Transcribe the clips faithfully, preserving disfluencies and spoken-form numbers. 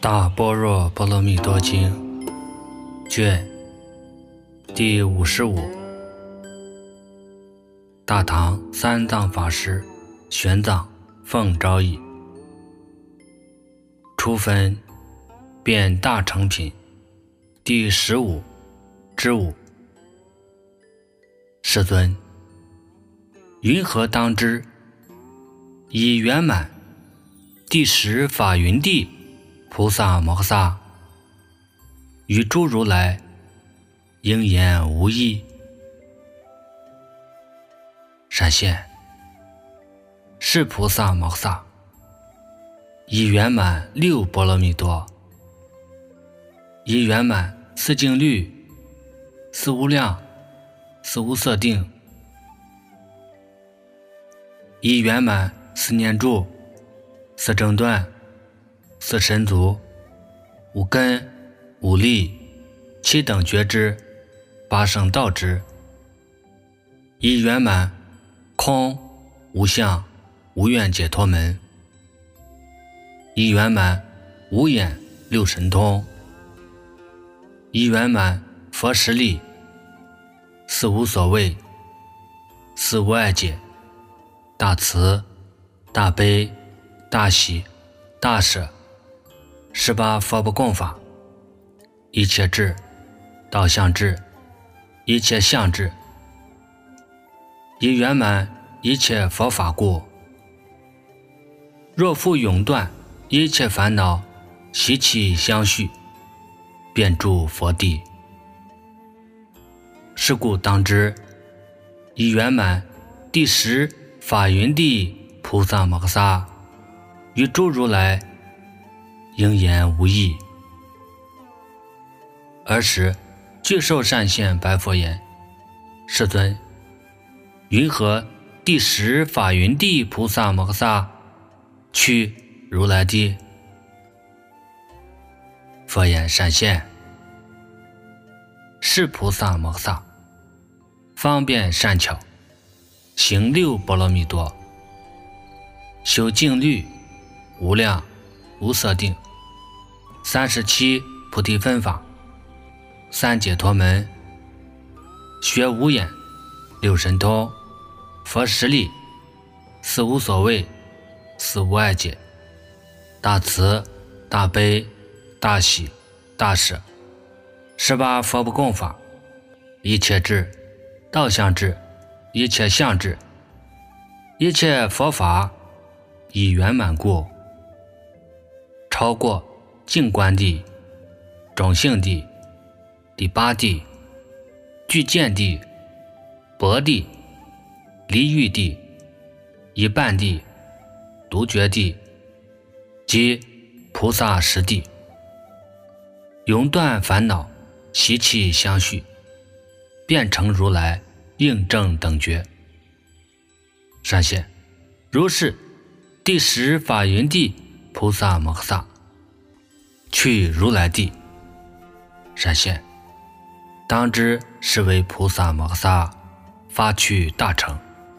大般若波罗蜜多经卷第五十五，大唐三藏法师玄奘奉诏译，初分变大成品第十五之五。世尊，云何当知？已圆满第十法云地菩萨摩诃萨与诸如来应言无异。闪现，是菩萨摩诃萨已圆满六波罗蜜多，已圆满四静虑、四无量、四无色定，已圆满四念住、四正断、四神足、五根、五力、七等觉知、八圣道知，已圆满空、无相、无愿解脱门，已圆满无眼六神通，已圆满佛实力、四无所谓、四无碍解、大慈、大悲、大喜、大舍、十八佛不共法、一切智、道相智、一切相智，已圆满一切佛法故。若复永断一切烦恼习气相续，便住佛地。是故当知，已圆满第十法云地菩萨摩诃萨与诸如来应言无异。尔时具受善现白佛言：世尊，云何第十法云地菩萨摩诃萨去如来地？佛言：善现，是菩萨摩诃萨方便善巧，行六波罗蜜多，修静虑、无量、无色定、三十七菩提分法、三解脱门，学无眼、六神通、佛实力、四无所谓、四无碍解、大慈、大悲、大喜、大舍、十八佛不共法、一切智、道相智、一切相智，一切佛法已圆满故，超过净观地、种性地、第八地、具见地、薄地、离欲地、一半地、独觉地及菩萨实地，永断烦恼习气相续，便成如来应正等觉。善现，如是第十法云地菩萨摩诃萨去如来地。善现，当知是为菩萨摩诃萨发去大乘。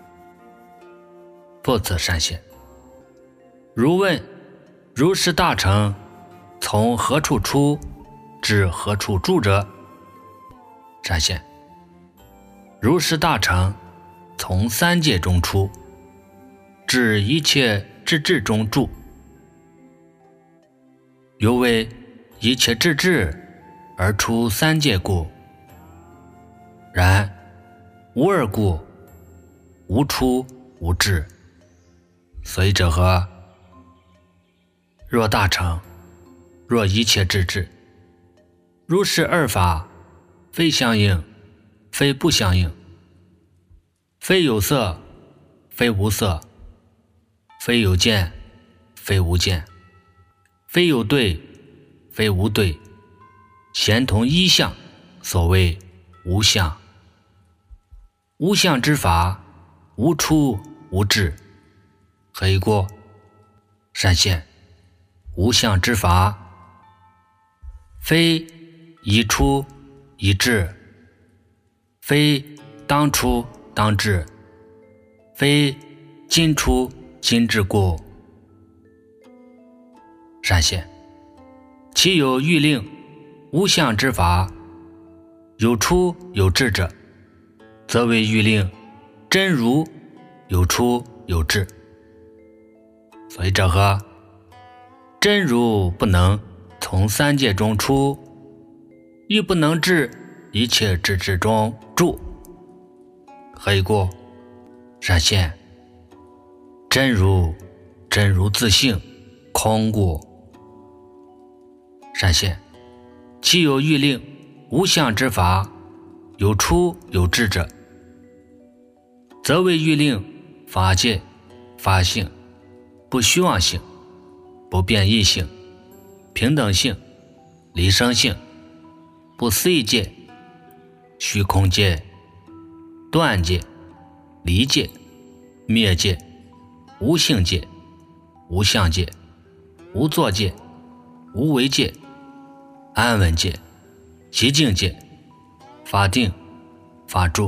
复次善现，如问如是大乘从何处出至何处住者？善现，如是大乘从三界中出，至一切智智中住。犹为一切智智而出三界故。然无二故，无出无至。所以者何？若大乘，若一切智智，如是二法，非相应，非不相应，非有色，非无色，非有见，非无见，非有对，非无对，咸同一相，所谓无相。无相之法，无出无至。何以故？善现，无相之法，非已出已至，非当出当至，非今出今至故。善现， 其有欲令无相之法，有出有至者，则谓欲令真如有出有至。所以这和真如不能从三界中出，亦不能至一切智智中住。何以故？闪现真如，真如自性空故。闪现其有欲令无相之法，有出有至者，则谓欲令法界法性不虚妄性，不变异性，平等性，离生性，不思议界，虚空界，断界，离界，灭界，无性界，无相界，无作界，无为界，安稳界，极静界，法定，法住，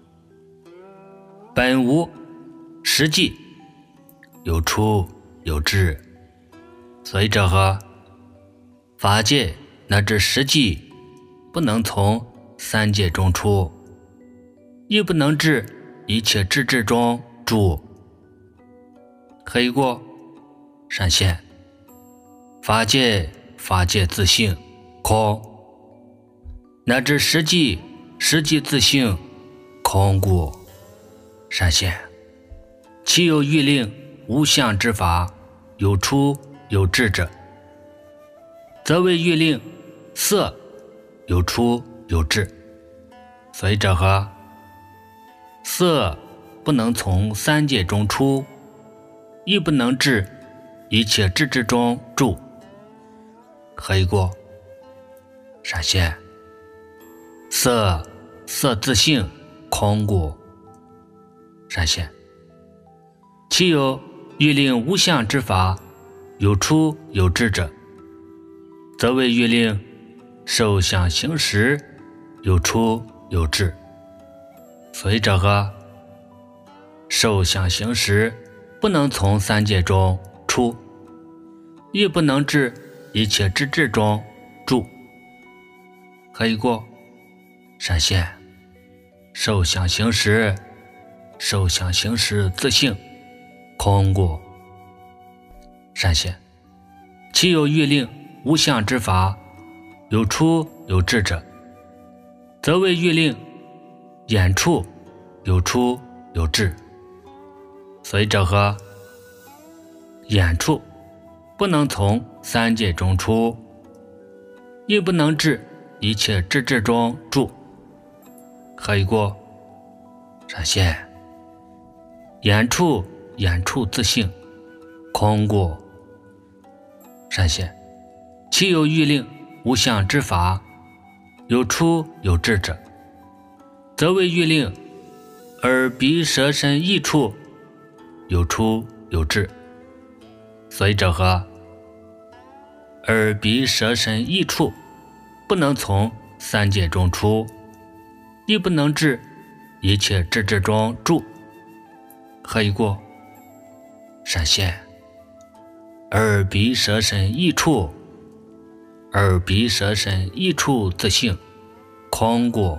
本无实际，有出有至。所以这和法界乃至实际不能从三界中出，亦不能至一切智智中住。何以故？闪现法界法界自性空，乃至实际实际自性空故。闪现其有欲令无相之法，有出有至者，则谓欲令色有出有至。所以这和色不能从三界中出，亦不能至一切智智中住。何以故？闪现色色自性空故。闪现其有欲令无相之法，有出有至者，则谓欲令受想行识有出有至。所以这和受想行识不能从三界中出，亦不能至一切智智中住。何以故？闪现受想行识受想行识自性空故。闪现其有欲令无相之法，有出有至者，则谓欲令眼处有出有至。所以这和眼处不能从三界中出，亦不能至一切智智中住。何以故？闪现眼处眼处自性空故。闪现其有欲令无相之法，有出有至者，则谓欲令耳鼻舌身意处有出有至。所以这和耳鼻舌身意处不能从三界中出，亦不能至一切智智中住。何以故？闪现耳鼻舌身意处耳鼻舌身意处自性空故。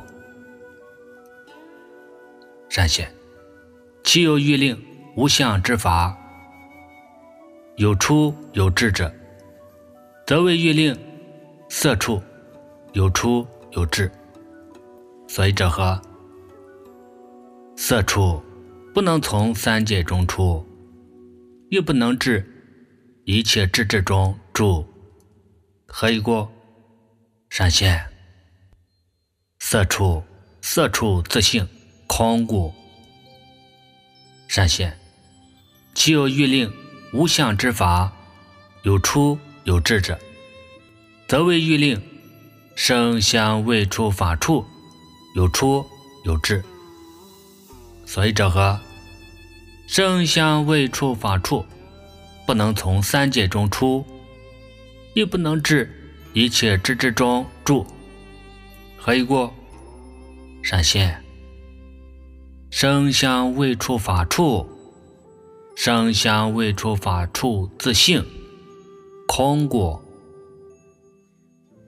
闪现其有欲令无相之法，有出有至者，则谓欲令色处有出有至。所以这和色处不能从三界中出，亦不能至一切智智中住。何以故？闪现色处色处自性空故。闪现其有欲令无相之法，有出有至者，则谓欲令声香味触法处有出有至。所以这和声香味触法处不能从三界中出，亦不能至一切智智中住。何以故？闪现声香味触法处声香味触法处自性空故。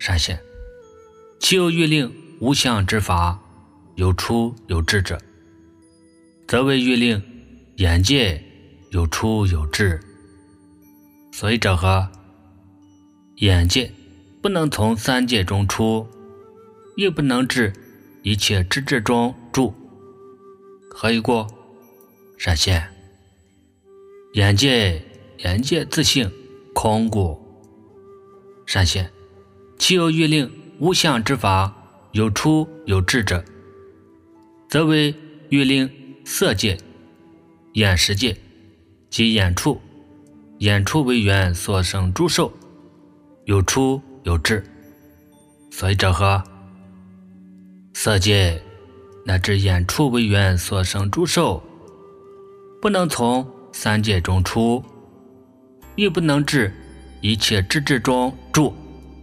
善现。其有欲令无相之法，有出有至者，则谓欲令眼界有出有至。所以者何？眼界不能从三界中出，亦不能至一切知至中住。何以故？善现。眼界眼界自性空故。善现。其有欲令无相之法，有出有至者，则为欲令色界、眼识界及眼处，眼处为缘所生诸受，有出有至。所以者何？色界乃至眼处为缘所生诸受，不能从三界中出，亦不能至一切知至中住。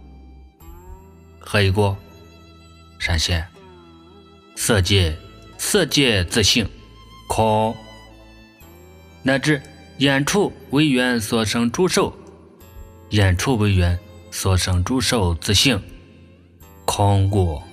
何以故？善现。色界色界自性空，乃至眼处为缘所生诸受，眼处为缘所生诸受自性空故。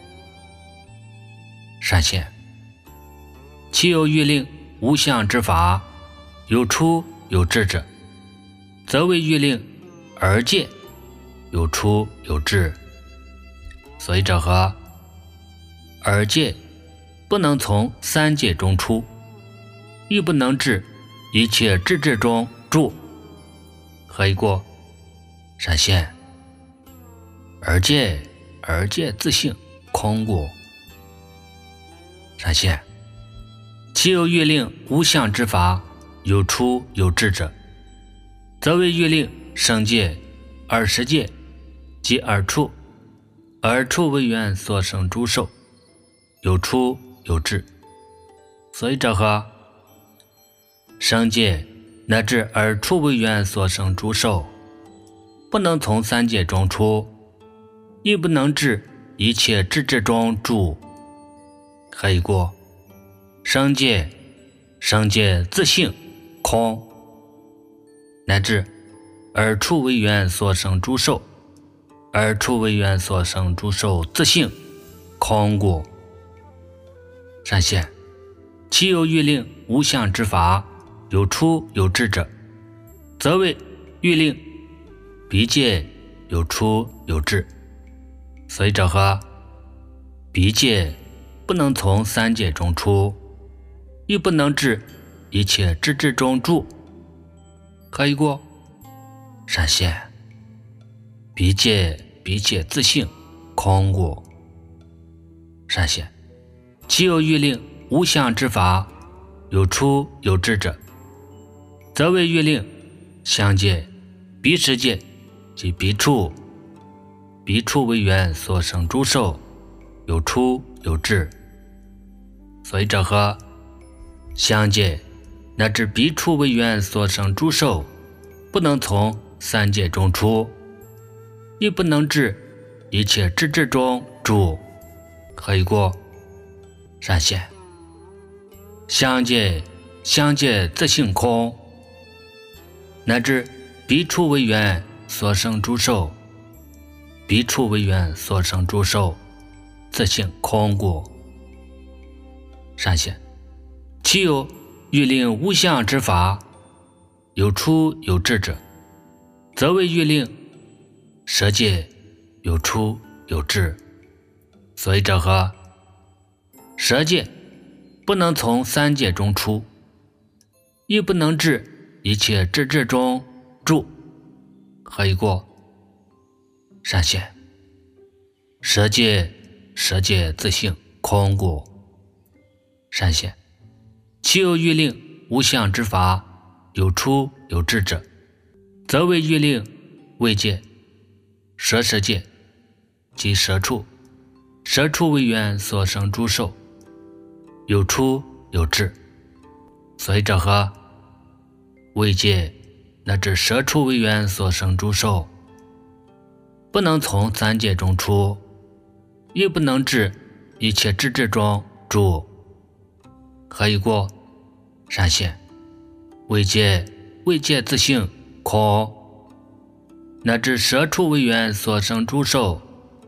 善现。其有欲令无相之法，有出有至者，则谓欲令耳界有出有至。所以者何？耳界不能从三界中出，亦不能至一切知至中住。何以故？善现。耳界耳界自性空故。善现。其有欲令无相之法，有出有至者，则谓欲令声界、耳识界及耳处，耳处为缘所生诸受，有出有至。所以者何？声界乃至耳处为缘所生诸受，不能从三界中出，亦不能至一切知至中住。何以故？声界声界自性空，乃至耳处为缘所生诸受，耳处为缘所生诸受自性空故。善现。其有欲令无相之法，有出有至者，则谓欲令鼻界有出有至。所以者何？鼻界不能从三界中出，亦不能至一切知至中住。何以故？善现。鼻界鼻界自性空故。善现。其有欲令无相之法，有出有至者，则谓欲令香界、鼻识界及鼻处，鼻处为缘所生诸受，有出有至。所以者何？香界乃至鼻处为缘所生诸受，不能从三界中出，亦不能至一切知至中住。何以故？善现。香界香界自性空，乃至鼻处为缘所生诸受，鼻处为缘所生诸受自性空故。善现。其有欲令无相之法，有出有至者，则谓欲令舌界有出有至。所以者何？舌界不能从三界中出，亦不能至一切知至中住。何以故？善现。舌界舌界自性空故。善现。其有欲令无相之法，有出有至者，则谓欲令味界、舌识界及舌处，舌处为缘所生诸受，有出有至。所以者何？味界乃至舌处为缘所生诸受，不能从三界中出，亦不能至一切知至中住。何以故？善现。味界味界自性空，乃至舌处为缘所生诸受，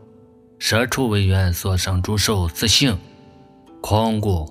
社畜为缘所生诸受自性空故。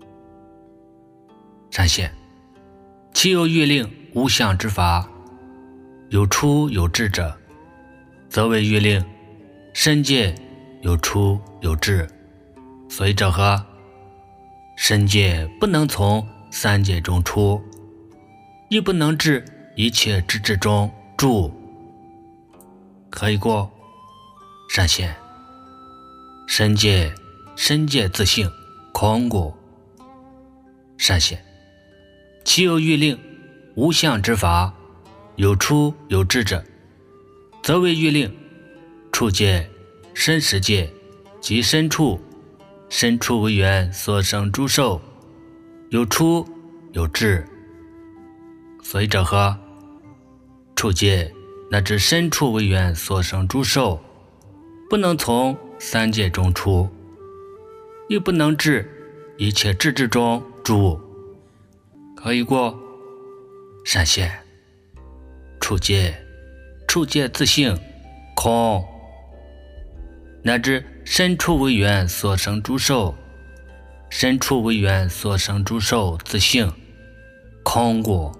善现。其有欲令无相之法，有出有至者，则为欲令身界有出有至。所以者何？身界不能从三界中出，亦不能至一切之至中住。何以故？善现。身界身界自性空故。善现。其有欲令无相之法，有出有至者，则为欲令处界身识界及身处身处为缘所生诸受有出有至。所以者何？处界乃至身处为缘所生诸受，不能从三界中出，亦不能至一切智智中住。何以故？善现。处界处界自性空，乃至身处为缘所生诸受身处为缘所生诸受自性空故。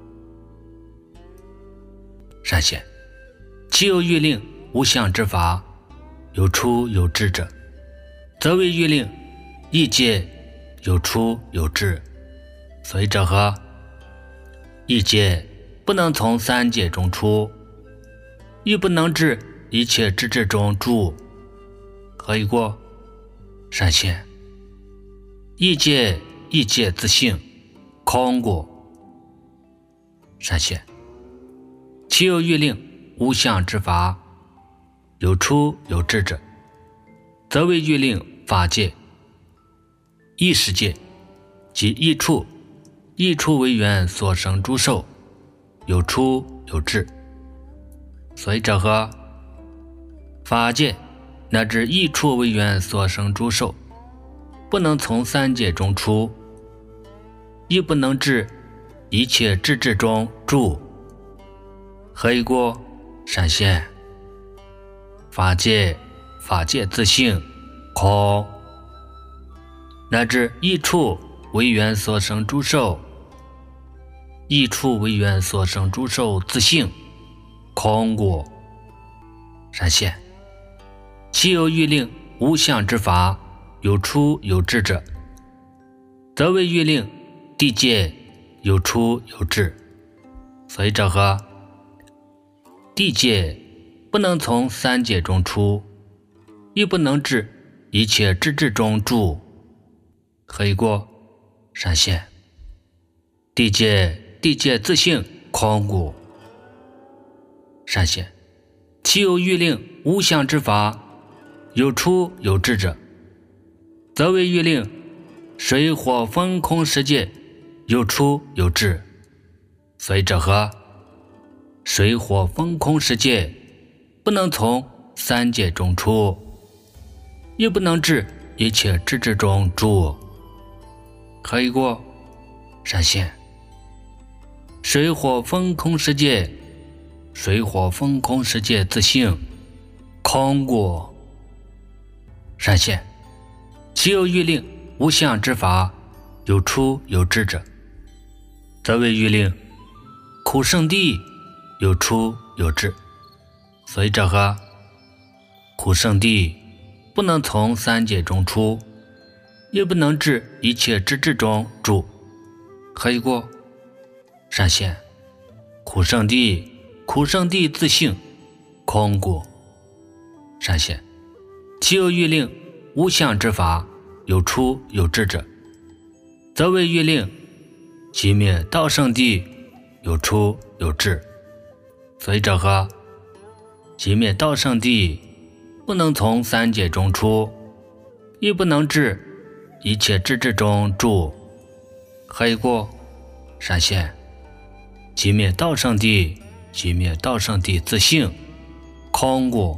善现。其有欲令无相之法，有出有至者，则为欲令异界有出有至。所以者何？异界不能从三界中出，亦不能至一切之至中住。何以故？善现。异界异界自性空故。善现。其有欲令无相之法，有出有至者，则为欲令法界异识界及异处异处为缘所生诸受有出有至。所以者何？法界乃至异处为缘所生诸受，不能从三界中出，亦不能至一切智智中住。何以故？善现。法界法界自性空，乃至异处为缘所生诸受异处为缘所生诸受自性空故。善现。其有欲令无相之法，有出有至者，则为欲令地界有出有至。所以者何？地界不能从三界中出，亦不能至一切智智中住。何以故？善现。地界地界自性空故。善现。其有欲令无相之法，有出有至者，则为欲令水火风空世界有出有至。所以者何？水火风空世界不能从三界中出，亦不能至一切智智中住。何以故？善现。水火风空世界水火风空世界自性空故。善现。其有欲令无相之法，有出有至者，则为欲令苦圣地有出有至。所以者何？苦圣地不能从三界中出，亦不能至一切之至中住。何以故？善现。苦圣地苦圣地自性空故。善现。其有欲令无相之法，有出有至者，则为欲令寂灭道圣地有出有至。所以者何？寂灭道圣地不能从三界中出，亦不能至一切智智中住。何以故？善现。寂灭道圣地寂灭道圣地自性空故。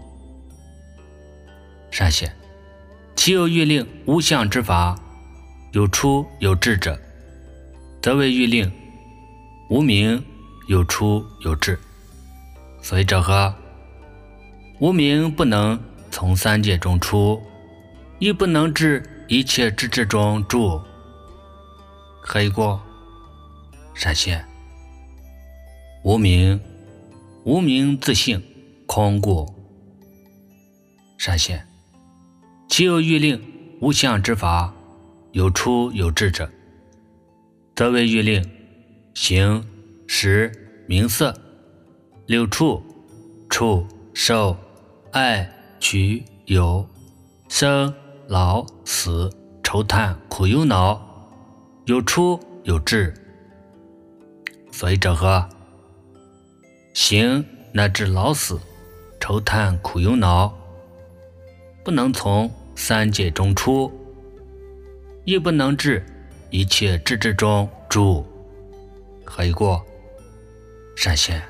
善现。其有欲令无相之法，有出有至者，则为欲令无明有出有至。所以者何？无明不能从三界中出，亦不能至一切智智中住。何以故？闪现。无明，无明自性空故。闪现。其有欲令无相之法，有出有至者，则为欲令形、识、名色、六处、触、受、爱、取、有、生、老、死、愁叹、苦忧恼，有出有至。所以者何？形乃至老死、愁叹、苦忧恼，不能从三界中出，亦不能至一切智智中住。何以故？闪现。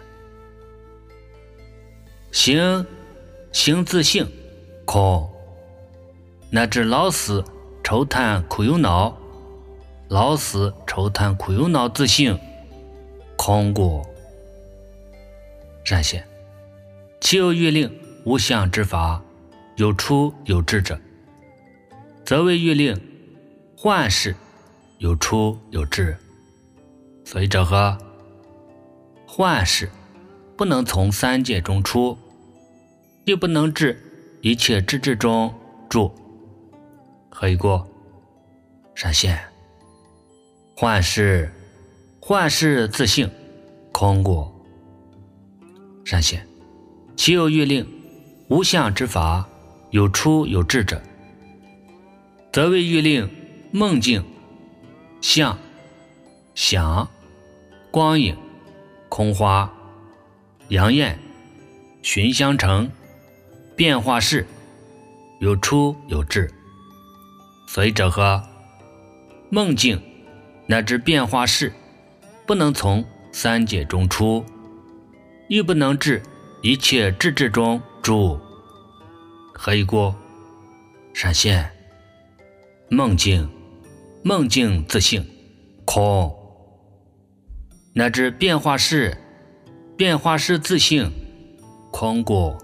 形，形自性空，乃至老死、愁叹、苦忧恼，老死、愁叹、苦忧恼自性空故。闪现。其有欲令无相之法，有出有至者，则为欲令幻视，有出有至。所以者何？幻视不能从三界中出，亦不能至一切智智中住。何以故？闪现。幻视，幻视自性空故。闪现。其有欲令无相之法，有出有至者，则为欲令梦境、相、想、光影、空花、阳焰、寻相成、变化事，有出有至。所以者何？梦境乃至变化事，不能从三界中出，亦不能至一切智智中住。何以故？闪现。梦境，梦境自性空，乃至变化事，变化事自性空故。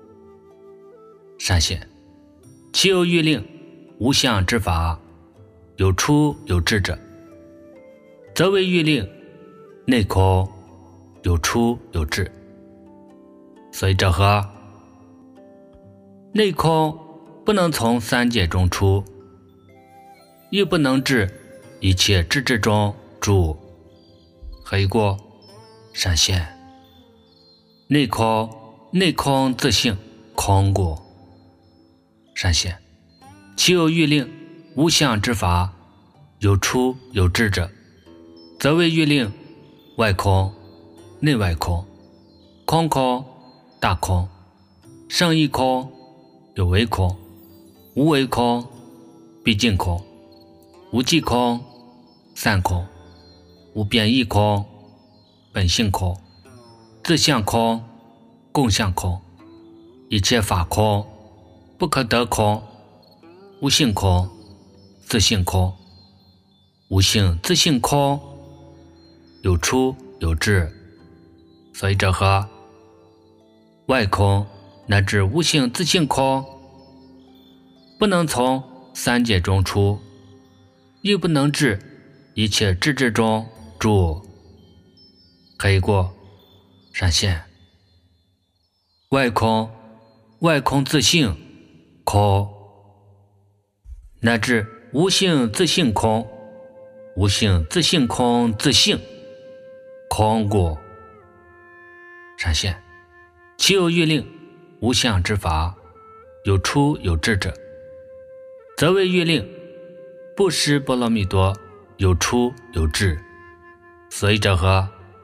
闪现。其有欲令无相之法，有出有至者，则为欲令内空，有出有至。所以者何？内空不能从三界中出，亦不能至一切智智中住。何以故？闪现。内空，内空自性空故。闪现。其有欲令无相之法，有出有至者，则为欲令外空、内外空、空空、大空、胜义空、有为空、无为空、毕竟空、无记空、散空、无变异空、本性空、自相空、共相空、一切法空、不可得空、无性空、自性空、无性自性空，有出有至。所以者何？外空乃至无性自性空，不能从三界中出，亦不能至一切智智中住。何以故？闪现。外空，外空自性空，乃至无性自性空，无性自性空自性空故。闪现。其有欲令无相之法，有出有至者，则为欲令不施波罗蜜多，有出有至。所以者何？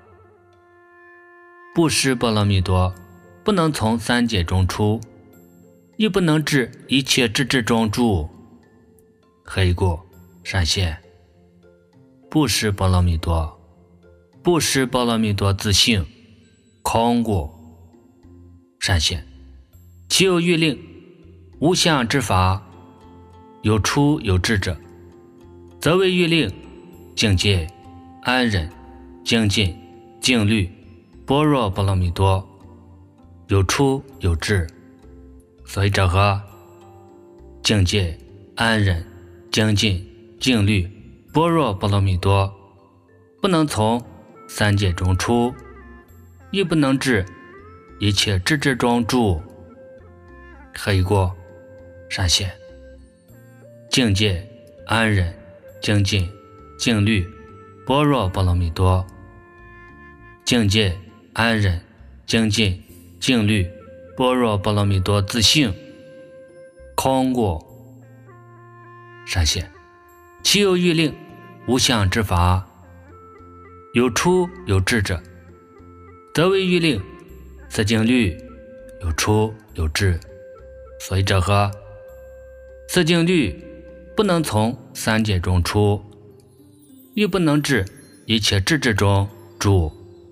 不施波罗蜜多不能从三界中出，亦不能至一切智智中住。何以故？闪现。不施波罗蜜多，不施波罗蜜多自性空故。闪现。其有欲令无相之法，有出有至者，则为欲令境界、安忍、精进、静虑、般若波罗蜜多，有出有至。 所以这和境界、安忍、精进、静虑、般若波罗蜜多不能从三界中出，亦不能至一切智智中住，可以过闪现。境界、安忍、精进、静虑、般若波罗蜜多。境界、安忍、精进、静虑、般若波罗蜜多自性空过闪现。其有欲令无相之法，有出有至者，则为欲令。此境律有出有至，所以这和此境律不能从三界中出，亦不能至一切智智中住，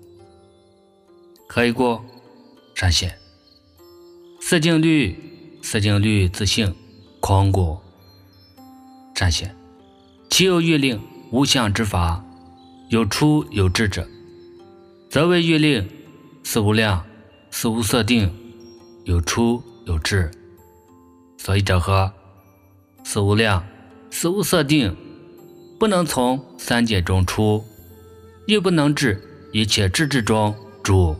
可以过闪现。四境律四境律自性空过闪现。其有欲令无相之法，有出有至者，则为欲令。四无量四无色定，有出有至，所以这和四无量四无色定不能从三界中出，亦不能至一切智智中住，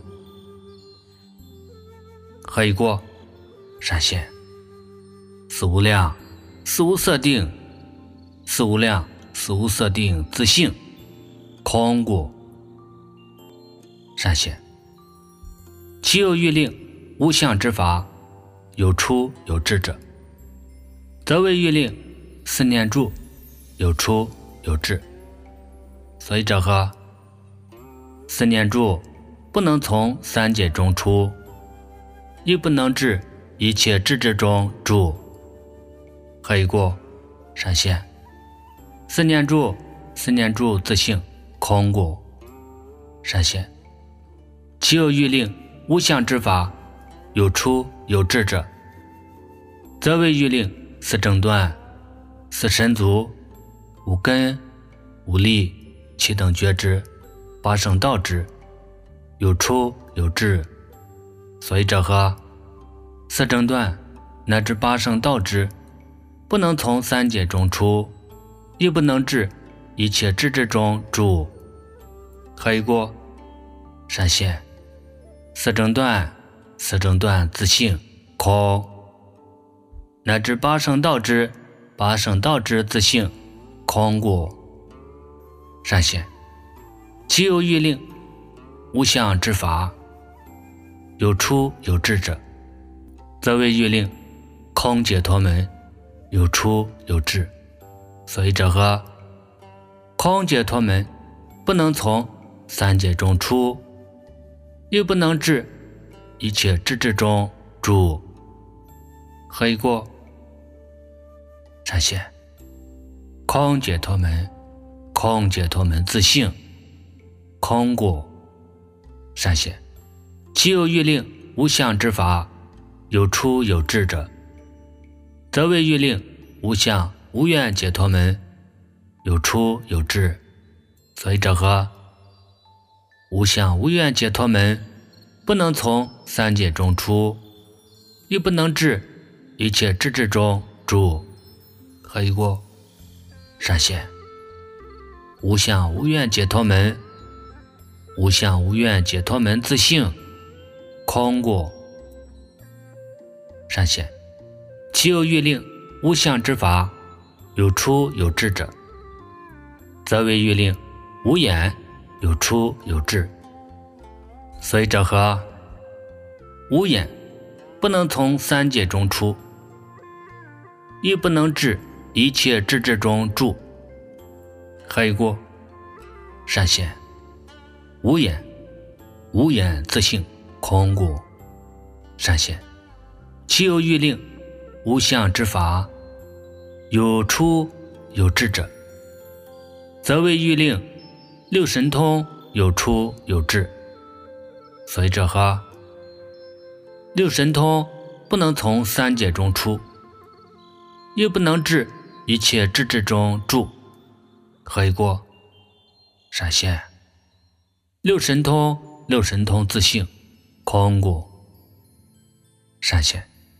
可以过闪现。四无量四无色定四无量四无色定自性空过闪现。其有欲令无相之法，有出有至者，则为欲令。四念住有出有至，所以这和四念住不能从三界中出，亦不能至一切智智中住，可以过闪现。四念住四念住自性空过闪现。其有欲令无相之法，有出有至者，则为欲令。四正断四神足五根五力七等觉知八圣道之，有出有至，所以这和四正断乃至八圣道之不能从三界中出，亦不能至一切智智中住，可以过闪现。四正断四正断自性空，乃至八圣道之八圣道之自性空过闪现。其有欲令无相之法，有出有至者，则为欲令。空解脱门有出有至，所以这和空解脱门不能从三界中出，亦不能至一切智智中住，可以过闪现。空解脱门空解脱门自性空过闪现。其有欲令无相之法，有出有至者，则为欲令。无相无愿解脱门有出有至，所以这和无相无愿解脱门不能从三界中出，亦不能至一切智智中住，可以过闪现。无相无愿解脱门无相无愿解脱门自性空过闪现。其有欲令无相之法，有出有至者，则为欲令。无眼有出有至，所以这和无眼不能从三界中出，亦不能至一切智智中住，可以过闪现。无眼无眼自性空过闪现。其有欲令无相之法，有出有至者，则为欲令。六神通有出有至，所以这和六神通不能从三界中出，亦不能至一切智智中住，可以过闪现。六神通六神通自性空过闪现。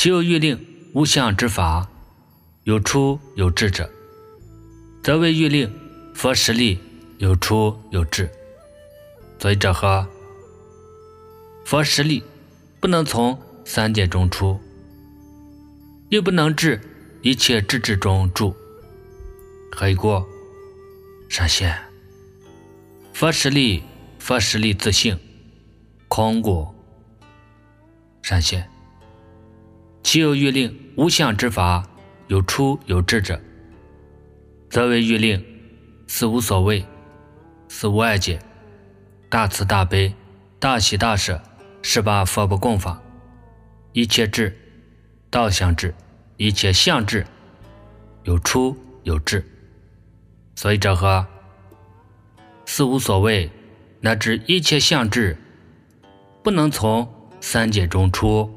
其有欲令无相之法，有出有至者，则为欲令佛实力有出有至。所以这和佛实力不能从三界中出，亦不能至一切智智中住。何以故？闪现佛实力，佛实力自性空故。闪现其有欲令无相之法，有出有至者，则为欲令四无所谓，四无碍解，大慈大悲，大喜大舍，十八佛不共法，一切智，道相智，一切相智，有出有至。所以这和四无所谓乃至一切相智不能从三界中出，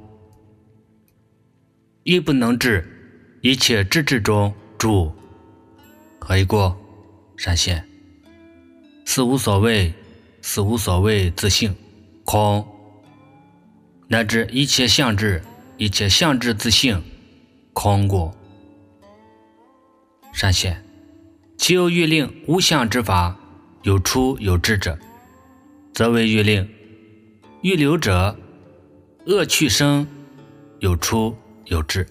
亦不能至一切智智中住。何以故？闪现四无所谓，四无所谓自性空，乃至一切相智，一切相智自性空故。闪现其有欲令无相之法，有出有至者，则为欲令欲流者恶趣生，有出有至。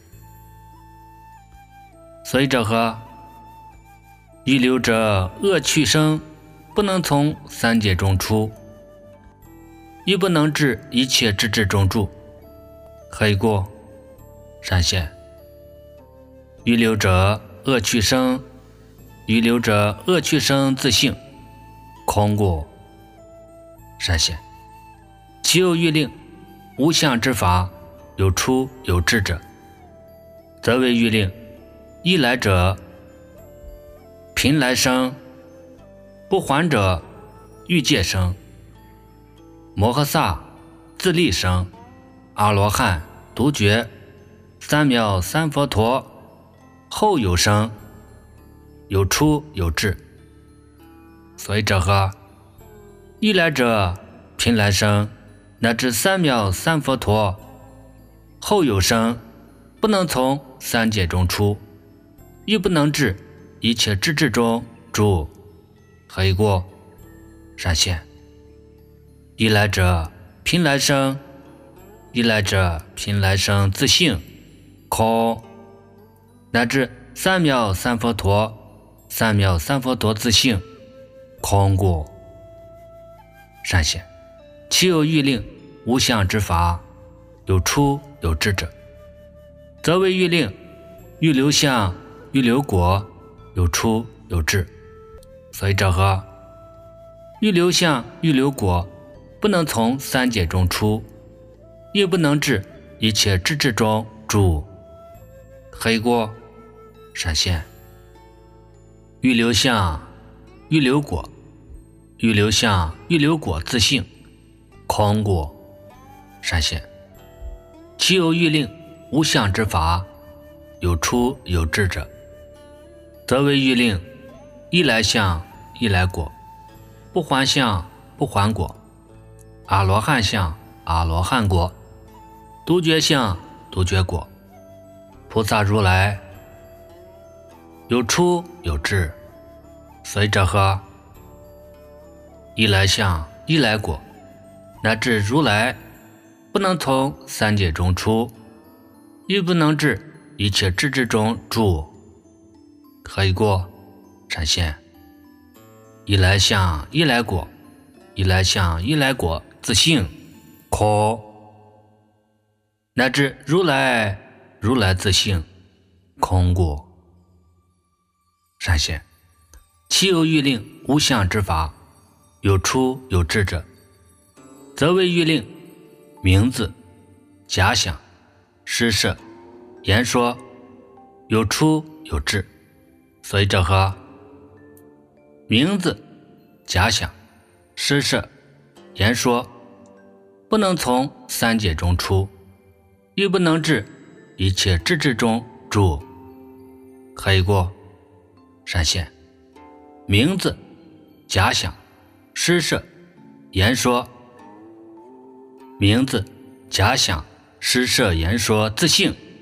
所以这和欲流者恶趣生不能从三界中出，亦不能至一切智智中住。何以故？闪现欲流者恶趣生，欲流者恶趣生自性空故。闪现其有欲令无相之法，有出有至者，则为欲令一来者频来生，不还者欲界生，摩诃萨自力生，阿罗汉独觉，三藐三佛陀后有生，有出有至。所以这和一来者频来生，乃至三藐三佛陀后有生，不能从三界中出，亦不能至一切智智中住。何以故？闪现一来者频来生，一来者频来生自性空，乃至三藐三佛陀，三藐三佛陀自性空故。闪现其有欲令无相之法，有出有至者，则为欲令欲流相，欲流果，有出有至。所以这和欲流相，欲流果不能从三界中出，亦不能至一切智智中住。何以故？闪现欲流相，欲流果，欲流相，欲流果自性空故。闪现其有欲令无相之法，有出有至者，则为欲令一来相，一来果，不还相，不还果，阿罗汉相，阿罗汉果，独觉相，独觉果，菩萨如来有出有至。所以这和一来相，一来果，乃至如来不能从三界中出，亦不能至一切智智中住。何以故？闪现一来相，一来果，一来相，一来果自性空，乃至如来如来自性空故。闪现其有欲令无相之法，有出有至者，则为欲令名字、假想、施设、言说有出有至。所以这和名字、假想、施设、言说不能从三界中出，亦不能至一切智智中住。何以故？闪现名字、假想、施设、言说，名字、假想、施设、言说自性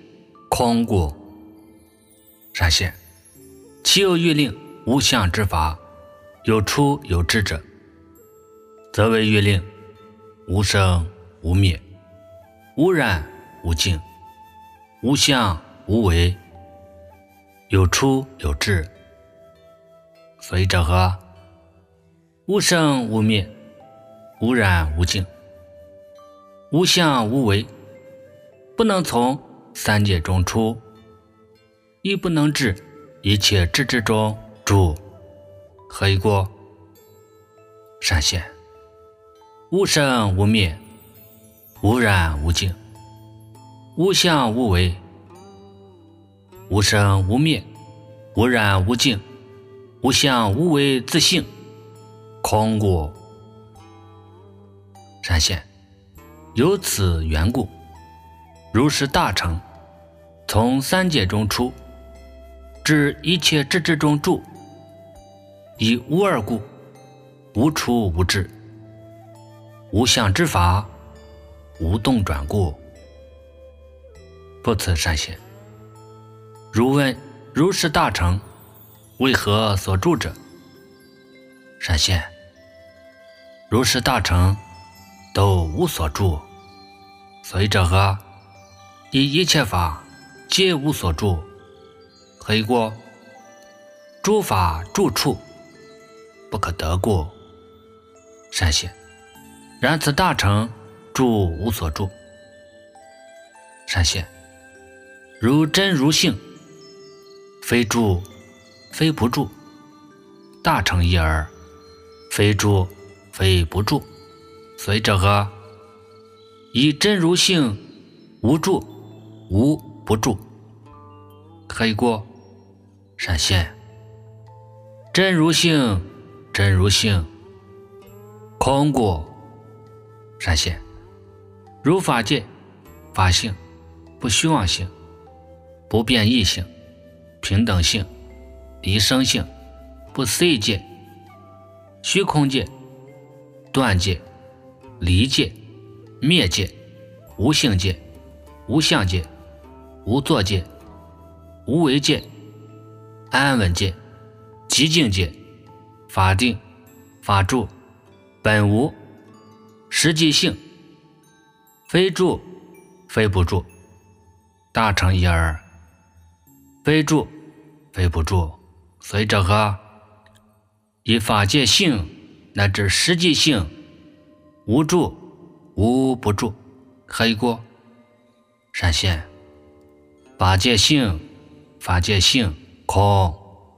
空故，闪现。其有欲令无相之法，有出有至者，则为欲令无生无灭，无染无净，无相无为，有出有至。所以者何？无生无灭，无染无净，无相无为，不能从三界中出，亦不能至一切智之中住。何以故？闪现。无生无灭，无染无净，无相无为，无生无灭，无染无净，无相无为自性，空故。闪现。由此缘故，如是大乘从三界中出，至一切智之中住，以无二故，无出无至，无相之法，无动转故。不此闪现。如问如是大乘为何所住者？闪现。如是大乘都无所住，所以者何？以一切法皆无所住。何以故？诸法住处不可得故。闪现。然此大乘住无所住。闪现。如真如性，非住非不住，大乘一耳，非住非不住。所以者何？以真如性无住无不住。何以故？闪现。真如性真如性，空故。闪现。如法界法性，不虚妄性，不变异性，平等性，离生性，不思议界，虚空界，断界，离界，灭界，无性界，无相界，无作界，无为界，安稳界，极静界，法定，法住，本无，实际性，非住非不住，大乘一耳，非住非不住。所以者何？以法界性乃至实际性，无住无不住。何以故？闪现。法界性法界性空，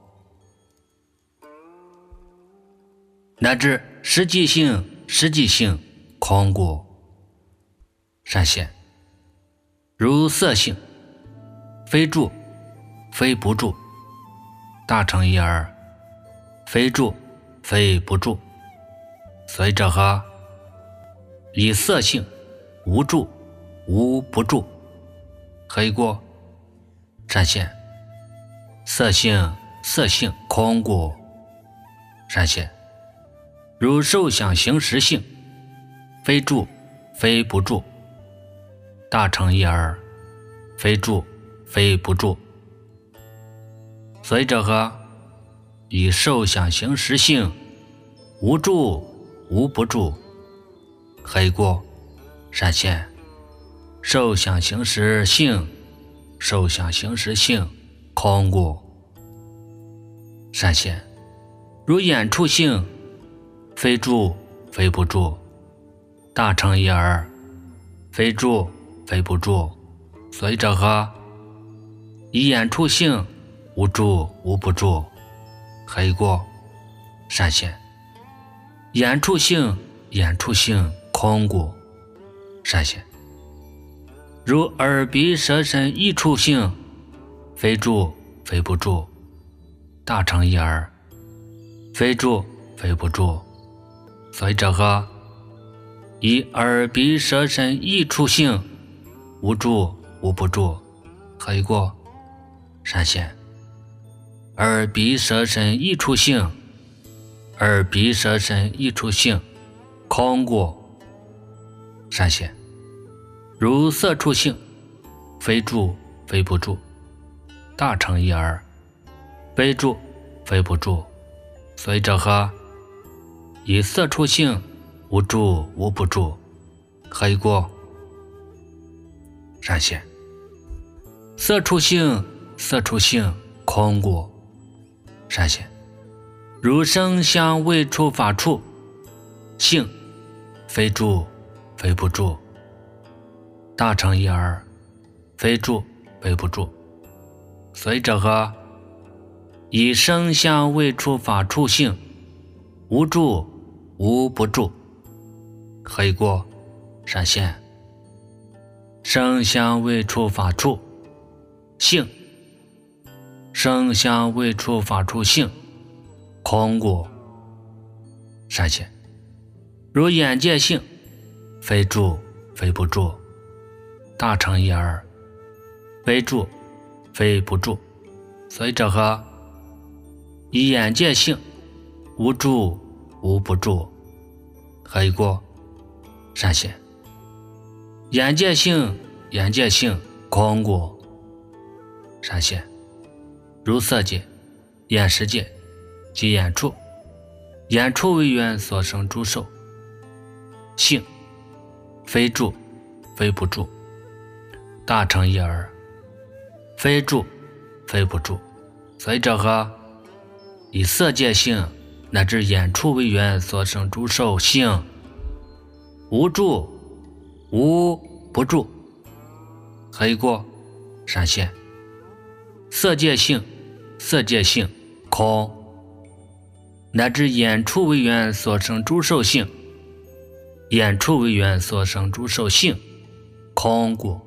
乃至实际性实际性空故。闪现。如色性，非住非不住，大乘一耳，非住非不住。所以者何？以色性无住无不住。何以故？闪现。色性色性空故。闪现。如受想行识性，非住非不住，大乘一耳，非住非不住。所以者何？以受想行识性无住无不住。何以故？闪现。受想行识性受想行识性空故。闪现。如眼触性，非住非不住，大乘一耳，非住非不住。所以者何？以眼触性无住无不住。何以故？闪现。眼触性眼触性空故。闪现。如耳鼻舌身意触性，非住非不住，大乘一耳，非住非不住。所以者何？以耳鼻舌身意触性无住无不住。何以故？闪现。耳鼻舌身意触性耳鼻舌身意触性空故。闪现。如色触性，非住非不住，大乘一耳，非住非不住，随者何？以色出性，无住无不住，何以故？善显。色出性，色出性，空故。善显。如声香味触法处，性非住非不住，大乘一耳，非住非不住，随者何？以声香味触法处性，无住无不住，何以故？善显。声香味触法处性，声香味触法处性，空故。善显。如眼界性，非住非不住，大乘一耳，非住非不住，随者何？以眼界性，无住无不住，何以故？善显。眼界性，眼界性，空故。善显。如色界、眼识界及眼处，眼处为缘所生诸受，性非住非不住，大乘一耳，非住非不住，随者何？以色界性乃至眼处为缘所生诸受性，无住无不住，何以故？善显。色界性，色界性，空，乃至眼处为缘所生诸受性，眼处为缘所生诸受性，空故。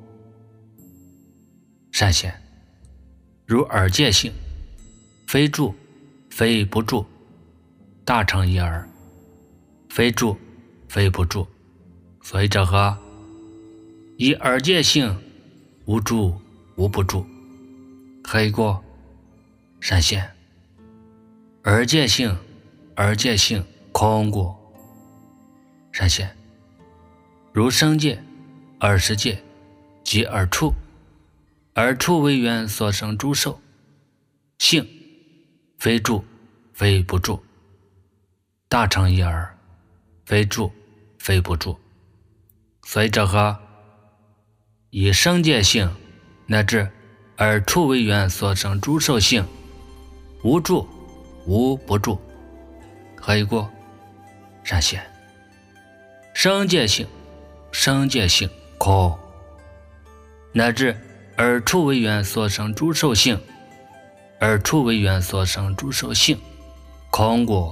善显。如耳界性，非住非不住，大乘一耳，非住非不住，随者何？以耳界性，无住无不住，何以故？善显。耳界性，耳界性，空故。善显。如声界、耳识界及耳处，耳处为缘所生诸受，性非住非不住，大乘一耳，非住非不住，随者何？以声界性乃至耳处为缘所生诸受性，无住无不住，何以故？善显。声界性，声界性，空，乃至耳处为缘所生诸受性，耳处为缘所生诸受性，空故。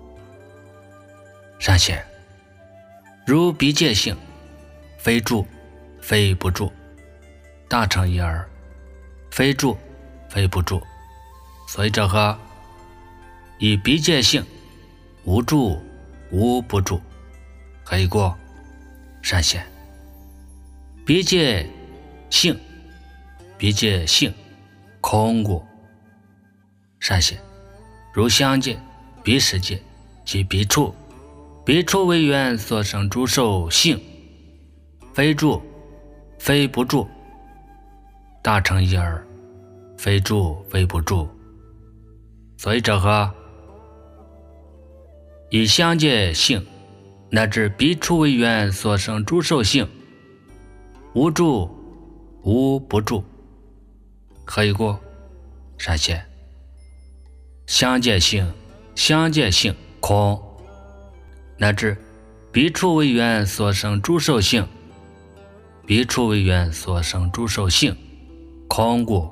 善显。如鼻界性，非住非不住，大乘一耳，非住非不住，随者何？以鼻界性，无住无不住，何以故？善显。鼻界性，鼻界性，空故。善显。如香界、鼻识界及鼻处，鼻处为缘所生诸受性，非住非不住，大乘一耳，非住非不住，随者何？以香界性乃至鼻处为缘所生诸受性，无住无不住，何以故？善显。香界性，香界性，空，乃至鼻处为缘所生诸受性，鼻处为缘所生诸受性，空故。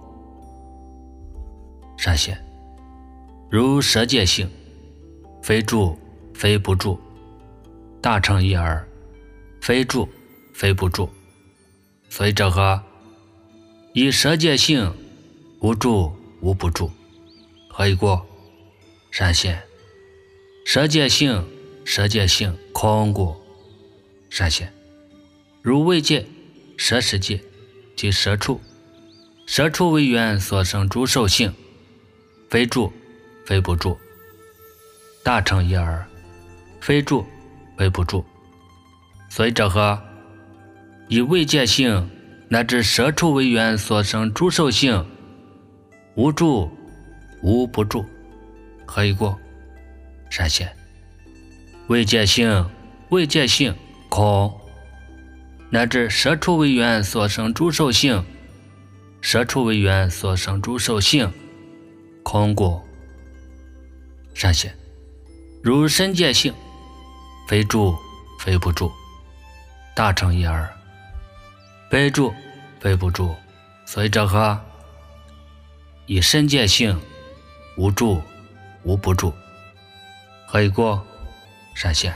善显。如舌界性，非住非不住，大乘一耳，非住非不住，随者何？以舌界性，无住无不住，何以故？善显。舌界性，舌界性，空故。善显。如味界、舌识界及舌处，舌处为缘所生诸受性，非住非不住，大乘一耳，非住非不住，随者何？以味界性乃至摄处为缘所生诸受性，无住无不住，何以故？善现。未见性未见性空，乃至摄处为缘所生诸受性，摄处为缘所生诸受性，空故。善现。如身见性，非住非不住，大乘一耳，非住非不住，所以者何？以身见性，无住无不住，何以故？善现。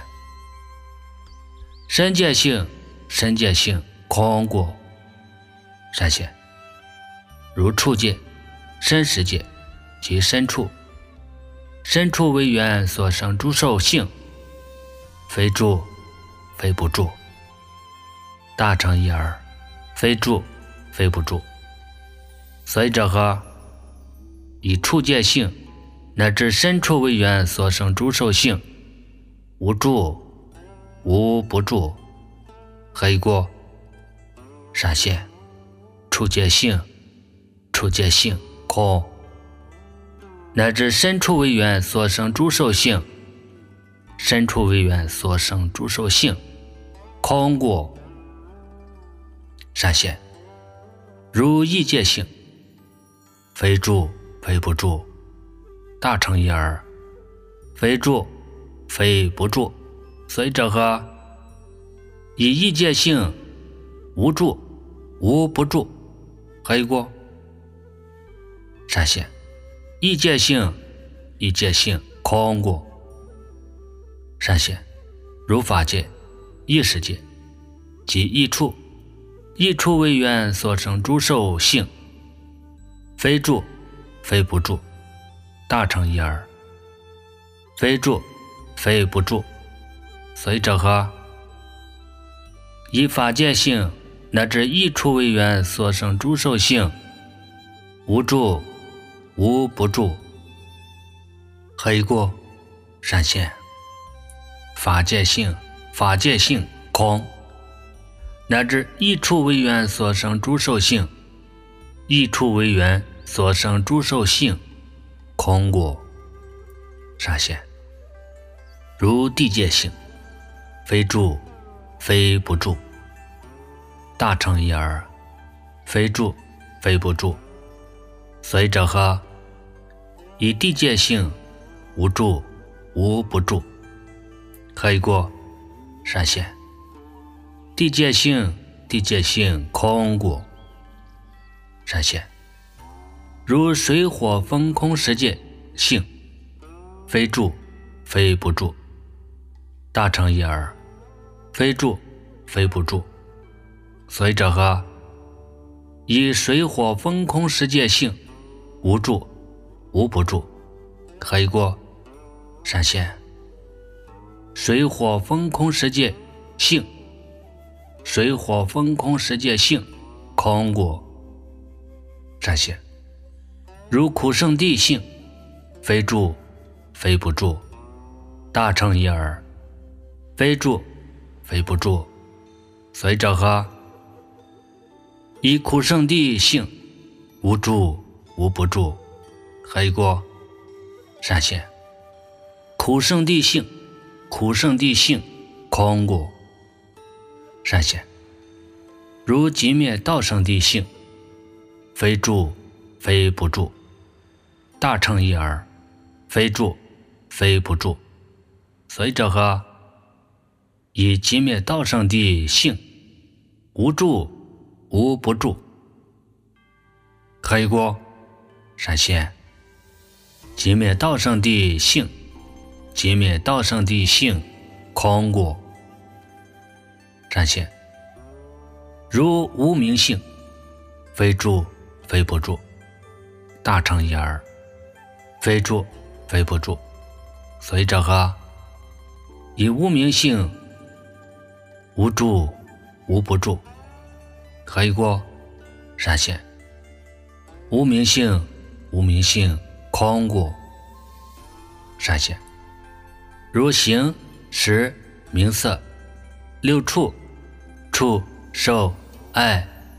身见性身见性空故。善现。如处界身识界及身处，身处为缘所生诸受性，非住非不住，大乘一耳，非住非不住，所以者何？以处界性乃至身处为缘所生诸受性，无住无不住，何以故？善现。处界性处界性空，乃至身处为缘所生诸受性，身处为缘所生诸受性，空故。善现。如意界性，非住非不住，大乘一耳，非住非不住，所以者何？以意界性，无住无不住，何以故？善现。意界性意界性空故。善现。如法界意识界即意处，意处为缘所生诸受性，非住非不住，大乘一耳，非住非不住，所以者何？以法界性乃至意处为缘所生诸受性，无住无不住，何以故？善现。法界性法界性空，乃至意处为缘所生诸受性，意处为缘所生诸受性，空故。善现。如地界性，非住非不住，大乘一耳，非住非不住，所以者何？以地界性，无住无不住，何以故？善现。地界性地界性空故。善现。如水火风空十界性，非住非不住，大乘一耳，非住非不住，所以者何？以水火风空十界性，无住无不住，何以故？善现。水火风空十界性，水火风空十界性空故。善现。如苦圣地性，非住非不住，大乘一耳，非住非不住，所以者何？以苦圣地性，无住无不住，何以故？善现。苦圣地性苦圣地性空故。善现。如寂灭道圣地性，非住非不住，大乘一耳，非住非不住，所以者何？以寂灭道圣地性，无住无不住，何以故？善现。寂灭道圣地性寂灭道圣地性空故。善现。如无明性，非住非不住，大乘一耳，非住非不住，所以者何？以无明性，无住无不住，何以故？善现。无明性无明性空故。善现。如形识名色六处，触受爱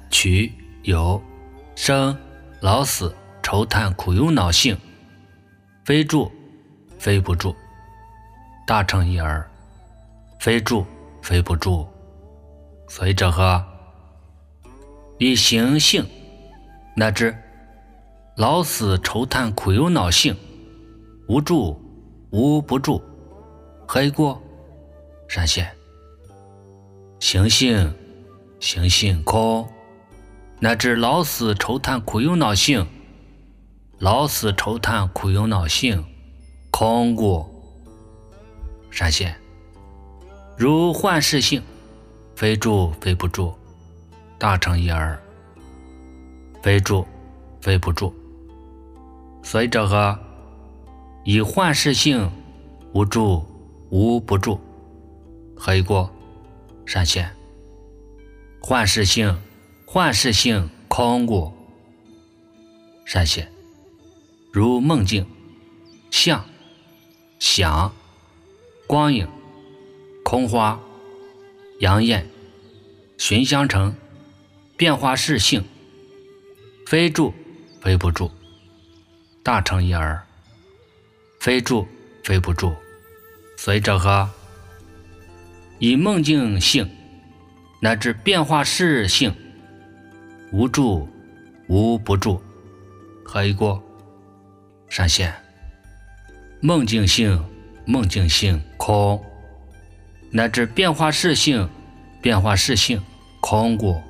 取有生老死愁叹苦忧恼性，非住非不住，大乘一耳，非住非不住。所以这和以行性乃至老死愁叹苦忧恼性，无住无不住，何以过？善现行性行性空，乃至老死愁叹苦忧恼性，老死愁叹苦忧恼性空故。善现如幻视性，非住非不住，大乘一耳，非住非不住。所以这个以幻视性无住无不住，何以过？善现幻视性幻视性空故。善现如梦境、相、想、光影、空花、阳焰、寻相成、变化视性，非住非不住，大乘一耳，非住非不住。所以这和以梦境性乃至变化视性，无住无不住，何以过？善现梦境性梦境性空，乃至变化视性变化视性空故。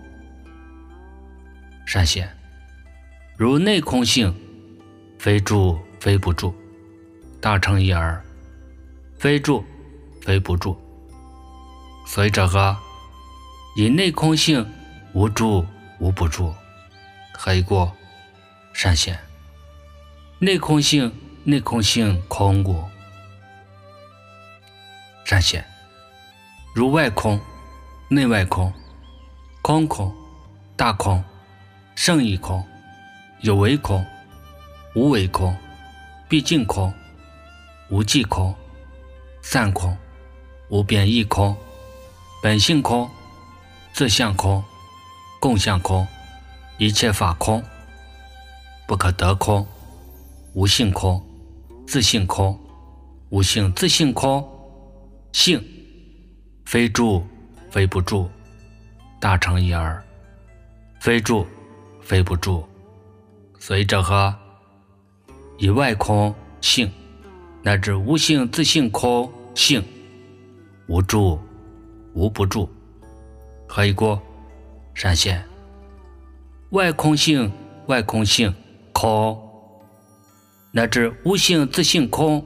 善现如内空性，非住非不住，大乘一耳，非住非不住。所以这个以内空性无住无不住，何以过？善现内空性内空性空故。善现如外空、内外空、空空、大空、圣义空、有为空、无为空、毕竟空、无际空、散空、无变异空、本性空、自相空、共相空、一切法空、不可得空、无性空、自性空、无性自性空，性非住非不住，大乘一耳，非住非不住。所以这和以外空性乃至无性自性空性，无住无不住，何以过？善现外空性外空性空，乃至无性自性空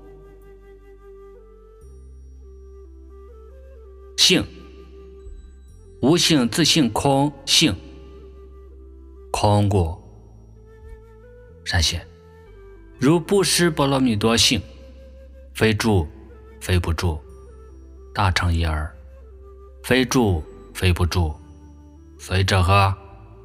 性，无性自性空性空故。善现如布施波罗蜜多性，非住非不住，大乘一耳，非住非不住。所以这和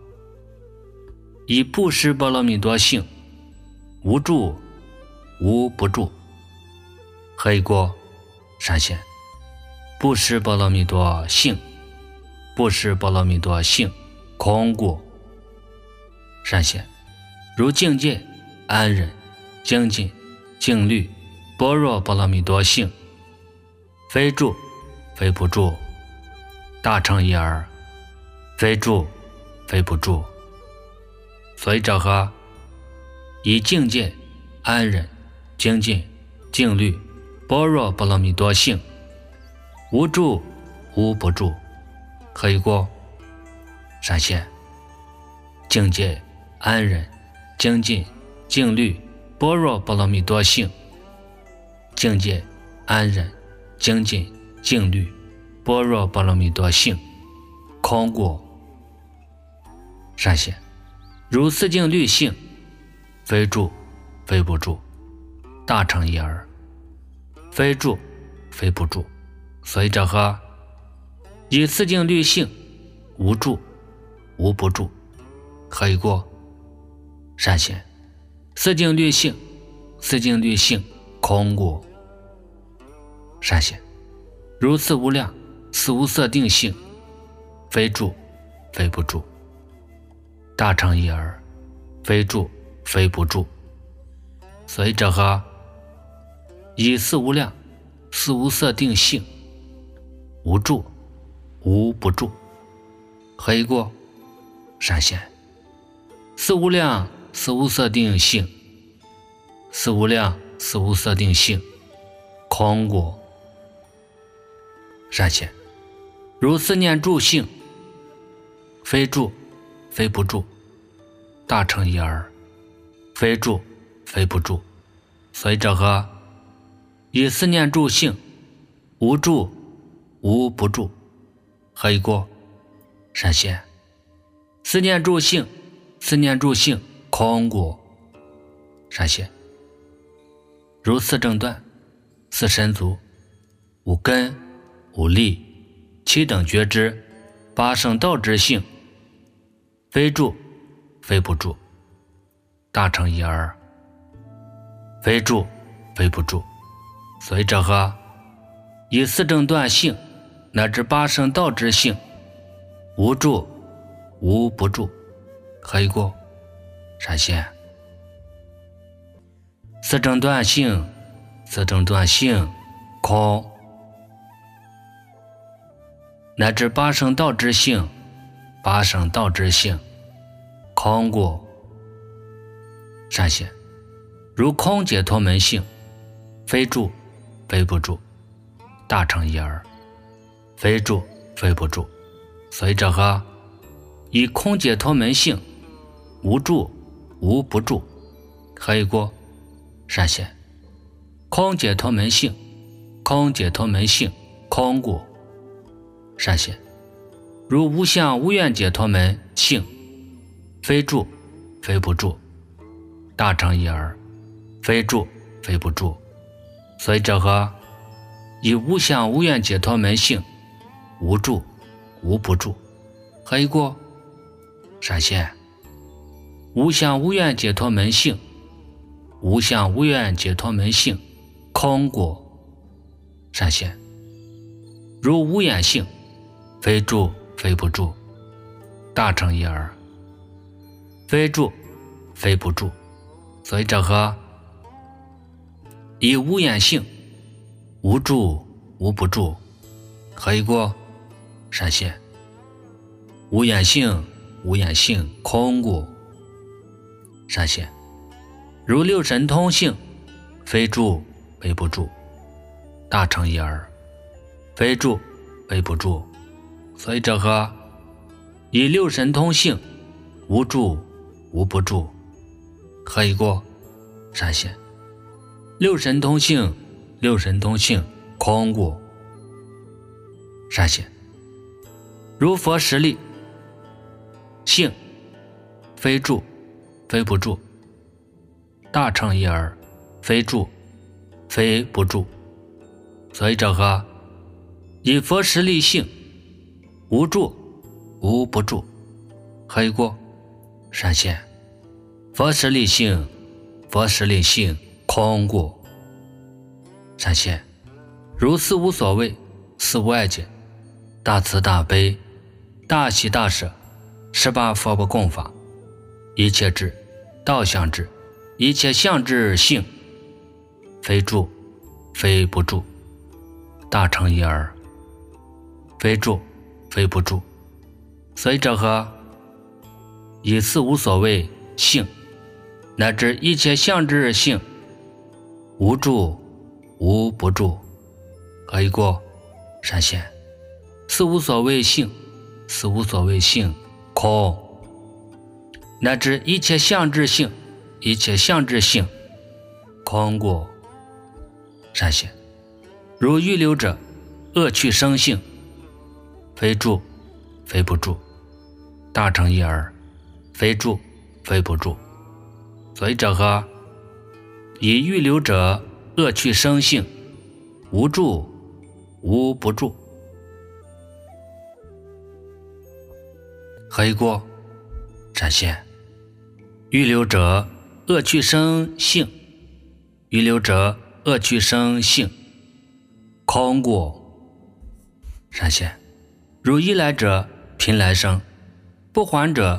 以布施波罗蜜多性，无住无不住，何以过？善现布施波罗蜜多性布施波罗蜜多性空故。善现如境界、安忍、精进、静虑、般若波罗蜜多性，非住非不住，大乘一耳，非住非不住。所以这和以境界、安忍、精进、静虑、般若波罗蜜多性，无住无不住，何以过？善现境界、安忍、精进、静虑、般若波罗蜜多性，境界、安忍、精进、静虑、般若波罗蜜多性空故。善现如四境律性，非住非不住，大乘一耳，非住非不住。所以这和以四境律性，无住无不住，何以过？善现四境律性四境律性空故。善现如四无量四无色定性，非住非不住， 大乘一耳，非住非不住。所以这和以四无量四无色定性，无住无不住，何以过？善现。四无量四无色定性，四无量四无色定性，空过。善现。如四念住性，非住非不住，大乘一耳，非住非不住。所以这和以四念住性，无住无不住，何以过？善现。四念住性四念住性，空过。善现。如四正断四神足，无根无力七等觉知八圣道之性，非住非不住，大乘一耳，非住非不住。所以这和以四正断性乃至八圣道之性，无住无不住，何以过？善现。四正断性四正断性，空，乃至八圣道之性八圣道之性，空过。善现。如空解脱门性，非住非不住，大乘一耳，非住非不住。所以这和以空解脱门性，无住无不住，何以过？善现。空解脱门性空解脱门性，空过。善现。如无相无愿解脱门性，非住非不住，大乘一耳，非住非不住。所以这和以无相无愿解脱门性，无住无不住，何以过？善现。无相无愿解脱门性无相无愿解脱门性，空过。善现。如无眼性，非住非不住，大乘一耳，非住非不住。所以这和以无眼性无住无不住，何以过？善现。无眼性无眼性，空过。善现。如六神通性，非住非不住，大乘一耳，非住非不住。所以这和以六神通性无住无不住，何以过？善现。六神通性六神通性，空过。善现。如佛实力性，非住非不住，大乘一耳，非住非不住。所以这和以佛实力性，无住无不住，何以过？善现。佛实力性佛实力性，空过。善现。如四无所谓四无碍解，大慈大悲大喜大舍十八佛不共法，一切智道相智一切相智性，非住非不住，大乘一耳，非住非不住。所以这和以四无所谓性乃至一切相智性，无住无不住，何以过？善现。四无所谓性四无所谓性，空，乃至一切相智性一切相智性，空过。善现。如预流者恶趣生性，非住非不住，大乘一耳，非住非不住。所以这和以预流者恶趣生性，无住无不住，何以过？善现。预流者恶趣生性预流者恶趣生性，空过。善现。如依来者频来生，不还者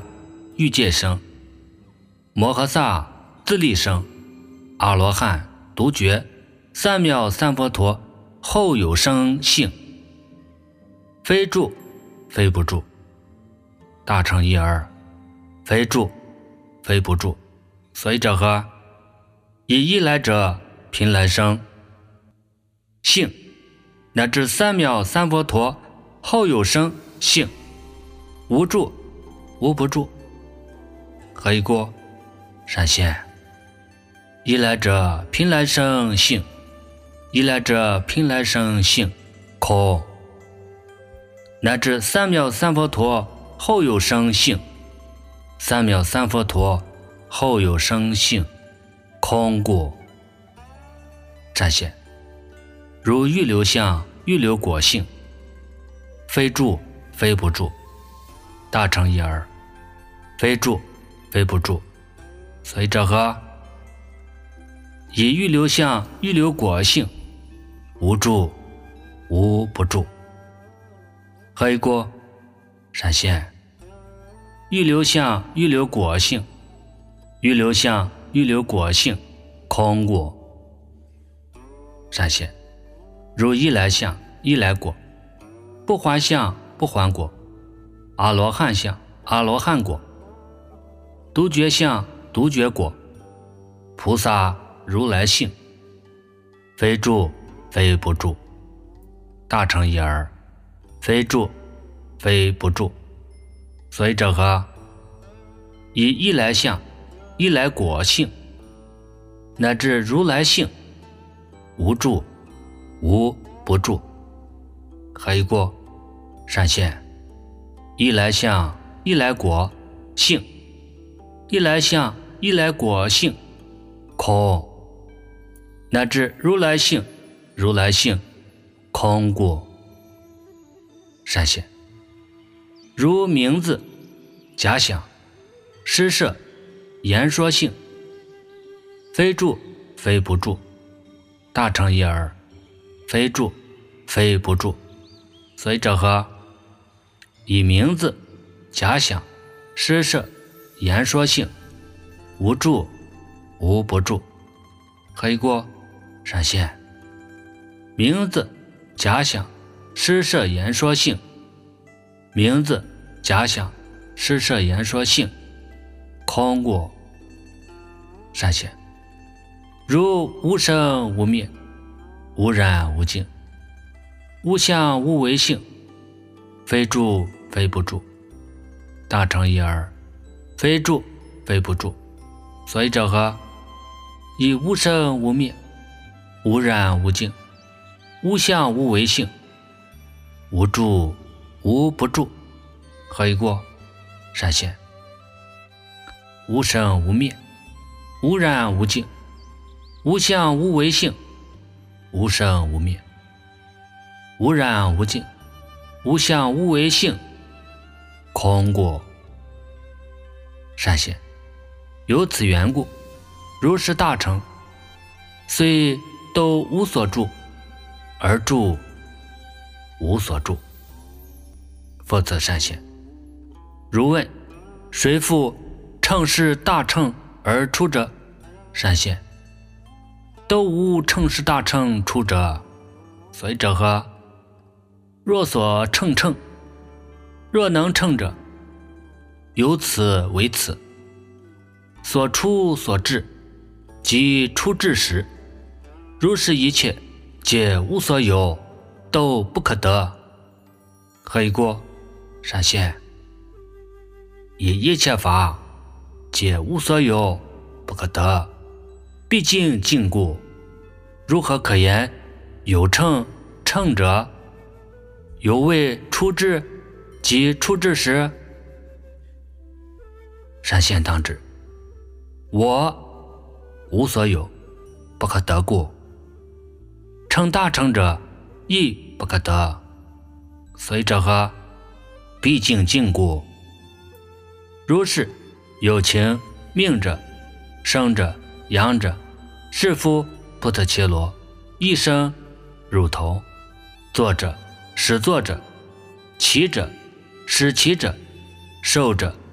欲界生，摩诃萨自力生，阿罗汉独觉，三藐三佛陀后有生性，非住非不住，大乘一二，非住非不住，所以者何？以一来者频来生性，乃至三藐三佛陀后有生性，无住无不住，何以故？善现。一来者频来生性，一来者频来生性，空，乃至三藐三佛陀后有生性，三藐三佛陀后有生性，空故。善现。如欲流相欲流果性，非住非不住，大乘一二，非住非不住，所以者何？以欲流相欲流果性，无住无不住，何以故？善现。欲流相欲流果性，欲流相欲流果性，空故。善现。如一来相一来果，不还相不还果，阿罗汉相阿罗汉果，独觉相独觉果，菩萨如来性，非住非不住，大乘一二，非住非不住，所以者何？以一来相一来果性，乃至如来性，无住无不住，何以故？善现。一来相一来果性，一来相一来果性，空，乃至如来性如来性，空故。善现。如名字假想施设言说性，非住非不住，大乘一二，非住非不住，所以者何？以名字假想施设言说性，无住无不住，何以故？善现。名字假想施设言说性，名字假想施设言说性，空故。善现。如无生无灭，无染无净，无相无为性，非住非不住，大乘一二，非住非不住，所以者何？以无生无灭，无染无净，无相无为性，无住无不住，何以故？善现。无生无灭，无染无净，无相无为性，无生无灭，无染无净，无相无为性，空故。善现。由此缘故，如是大乘，虽都无所住，而住无所住。复次善现。如问：谁复乘是大乘而出者？善现。都无乘是大乘出者，所以者何？若所乘乘，若能乘者，由此为此，所出所至，即出至时，如是一切皆无所有，都不可得。何以故？善现。以一切法皆无所有，不可得，毕竟尽故，如何可言有乘乘者？有谓出至即出至时。善现当知，我无所有，不可得故，乘大乘者亦不可得，所以者何？毕竟尽故。如是有情命者，生者养者，是夫不特伽罗，一生乳头，坐者使坐者，骑者使骑者，受者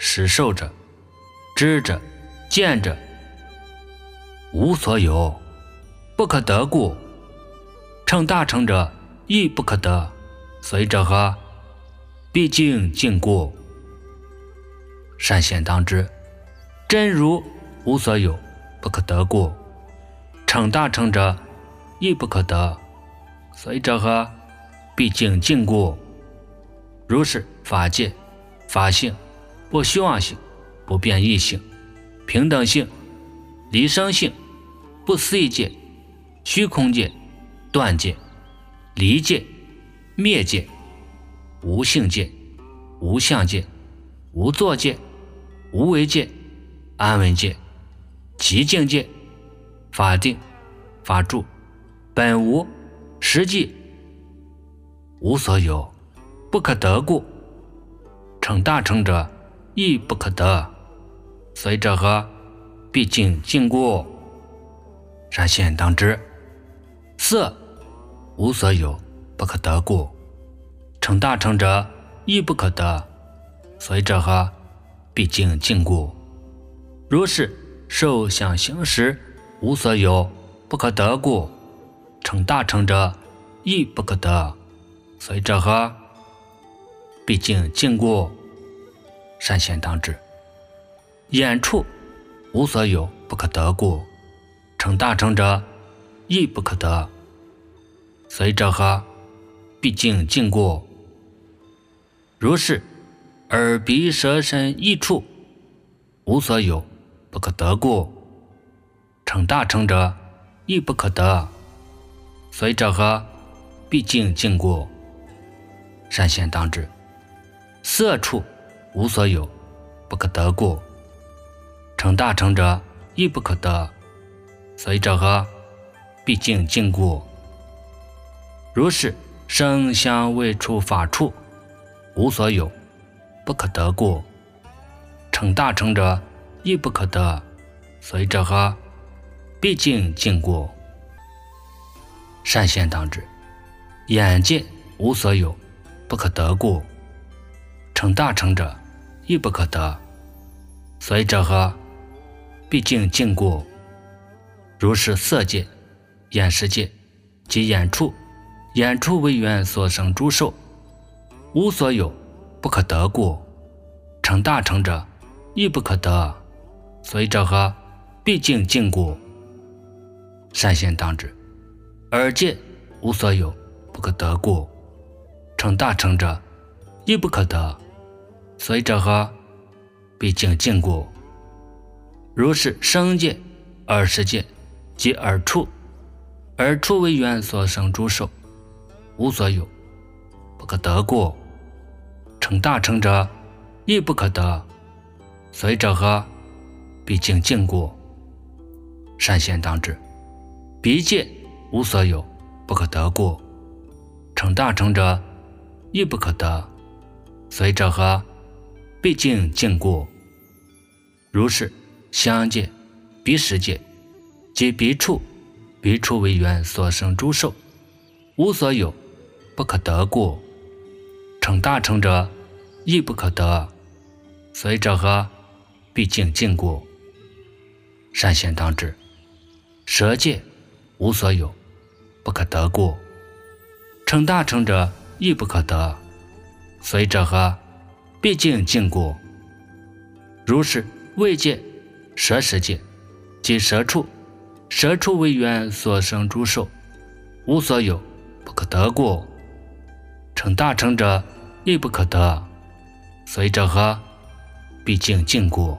使受者、知者、见者，无所有，不可得故。成大成者亦不可得，随者何？毕竟尽故。善现当知，真如无所有，不可得故。成大成者亦不可得，随者何？毕竟尽故。如是法界、法性、不虚妄性、不变异性、平等性、离生性、不思议界、虚空界、断界、离界、灭界、无性界、无相界、无作界、无为界、安稳界、极静界、法定、法住、本无、实际，无所有，不可得故。成大成者亦不可得，随者何？毕竟尽故。善现当知，色无所有，不可得故。成大成者亦不可得，随者何？毕竟尽故。如是受想行识无所有，不可得故。成大成者亦不可得，随者何？毕竟尽故。善现当知，眼处无所有，不可得故。成大成者亦不可得，随者何？毕竟尽故。如是耳鼻舌身意处无所有，不可得故。成大成者亦不可得，随者何？毕竟尽故。善现当知，色处无所有，不可得故。成大成者亦不可得，随者何？毕竟尽故。如是声香味触法处无所有，不可得故。成大成者亦不可得，随者何？毕竟尽故。善现当知，眼界无所有，不可得故。成大成者亦不可得，随者何？毕竟尽故。如是色界、眼识界及眼处，眼处为缘所生诸受，无所有，不可得故。成大成者亦不可得，随者何？毕竟尽故。善现当知，耳界无所有，不可得故。成大成者亦不可得，随者何？毕竟尽故。如是声界、耳识界及耳处，耳处为缘所生诸受，无所有，不可得故。成大成者亦不可得，随者何？毕竟尽故。善现当知，鼻界无所有，不可得故。成大成者亦不可得，随者何？毕竟尽故。如是香界、鼻识界及鼻处，鼻处为缘所生诸受，无所有，不可得故。成大成者亦不可得，随者何？毕竟尽故。善现当知，舌界无所有，不可得故。成大成者亦不可得，随者何？毕竟尽故。如是味界、舌识界及舌处，舌处为缘所生诸受，无所有，不可得故。成大成者亦不可得，随者何？毕竟尽故。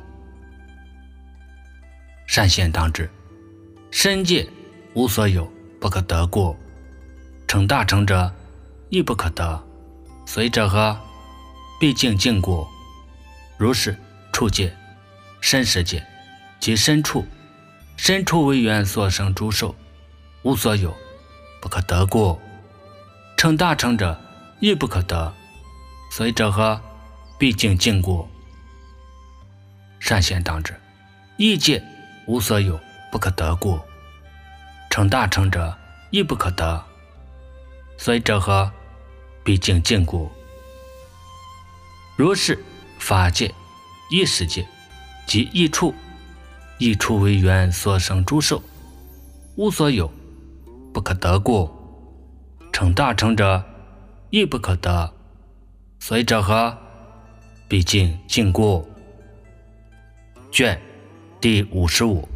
善现当知，身界无所有，不可得故。成大成者亦不可得，随者何？毕竟尽故。如是处界、身识界及身处，身处为缘所生诸受，无所有，不可得故。成大成者亦不可得，随者何？毕竟尽故。善现当知，意界无所有，不可得故。成大成者亦不可得，随者何？毕竟尽故。如是法界、 异世界，即异处。异处为缘所生诸兽，无所有，不可得故，成大成者亦不可得。所以者何？毕竟禁锢。卷第五十五。